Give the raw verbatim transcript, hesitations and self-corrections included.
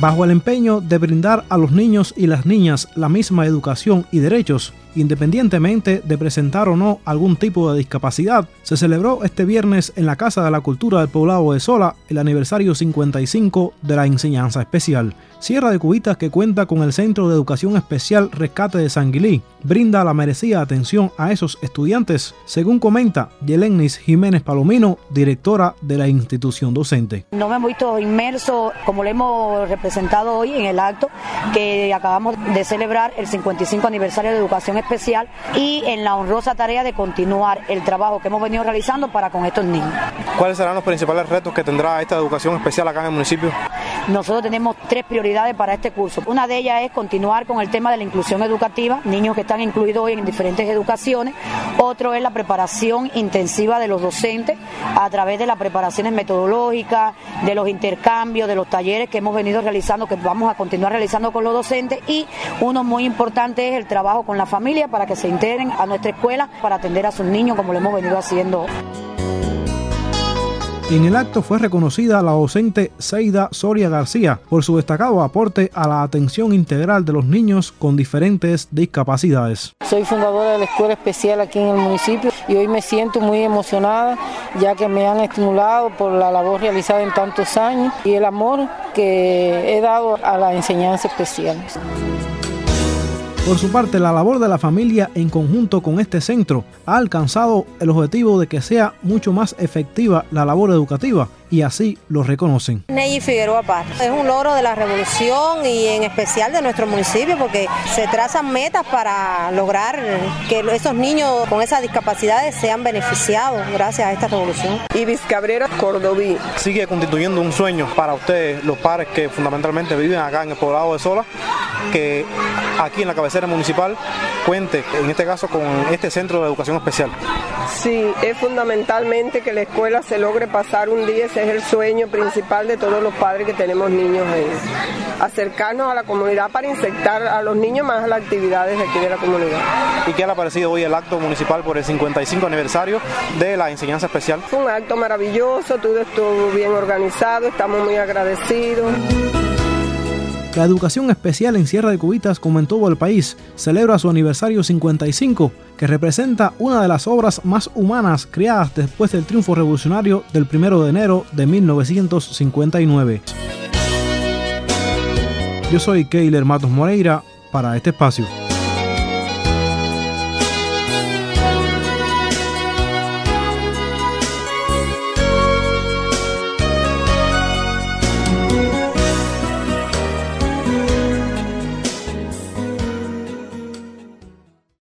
Bajo el empeño de brindar a los niños y las niñas la misma educación y derechos, independientemente de presentar o no algún tipo de discapacidad, se celebró este viernes en la Casa de la Cultura del Poblado de Sola el aniversario cincuenta y cinco de la enseñanza especial. Sierra de Cubitas, que cuenta con el Centro de Educación Especial Rescate de Sanguilí, brinda la merecida atención a esos estudiantes, según comenta Yelenis Jiménez Palomino, directora de la institución docente. Nos hemos visto inmersos, como lo hemos representado hoy en el acto, que acabamos de celebrar el cincuenta y cinco aniversario de Educación Especial y en la honrosa tarea de continuar el trabajo que hemos venido realizando para con estos niños. ¿Cuáles serán los principales retos que tendrá esta educación especial acá en el municipio? Nosotros tenemos tres prioridades para este curso. Una de ellas es continuar con el tema de la inclusión educativa, niños que están incluidos hoy en diferentes educaciones. Otro es la preparación intensiva de los docentes a través de las preparaciones metodológicas, de los intercambios, de los talleres que hemos venido realizando, que vamos a continuar realizando con los docentes. Y uno muy importante es el trabajo con la familia para que se integren a nuestra escuela para atender a sus niños como lo hemos venido haciendo. En el acto fue reconocida la docente Seida Soria García por su destacado aporte a la atención integral de los niños con diferentes discapacidades. Soy fundadora de la Escuela Especial aquí en el municipio y hoy me siento muy emocionada ya que me han estimulado por la labor realizada en tantos años y el amor que he dado a la enseñanza especial. Por su parte, la labor de la familia en conjunto con este centro ha alcanzado el objetivo de que sea mucho más efectiva la labor educativa y así lo reconocen. Neyi Figueroa Paz. Es un logro de la revolución y en especial de nuestro municipio porque se trazan metas para lograr que esos niños con esas discapacidades sean beneficiados gracias a esta revolución. Ibis Cabrera Cordobí. Sigue constituyendo un sueño para ustedes, los padres que fundamentalmente viven acá en el Poblado de Sola, que aquí en la cabecera municipal cuente, en este caso, con este centro de educación especial. Sí, es fundamentalmente que la escuela se logre pasar un día, ese es el sueño principal de todos los padres que tenemos niños, en acercarnos a la comunidad para inyectar a los niños más a las actividades de aquí de la comunidad. ¿Y qué le ha parecido hoy el acto municipal por el cincuenta y cinco aniversario de la enseñanza especial? Fue un acto maravilloso, todo estuvo bien organizado, estamos muy agradecidos. La educación especial en Sierra de Cubitas, como en todo el país, celebra su aniversario cincuenta y cinco, que representa una de las obras más humanas creadas después del triunfo revolucionario del primero de enero de mil novecientos cincuenta y nueve. Yo soy Keiler Matos Moreira para este espacio.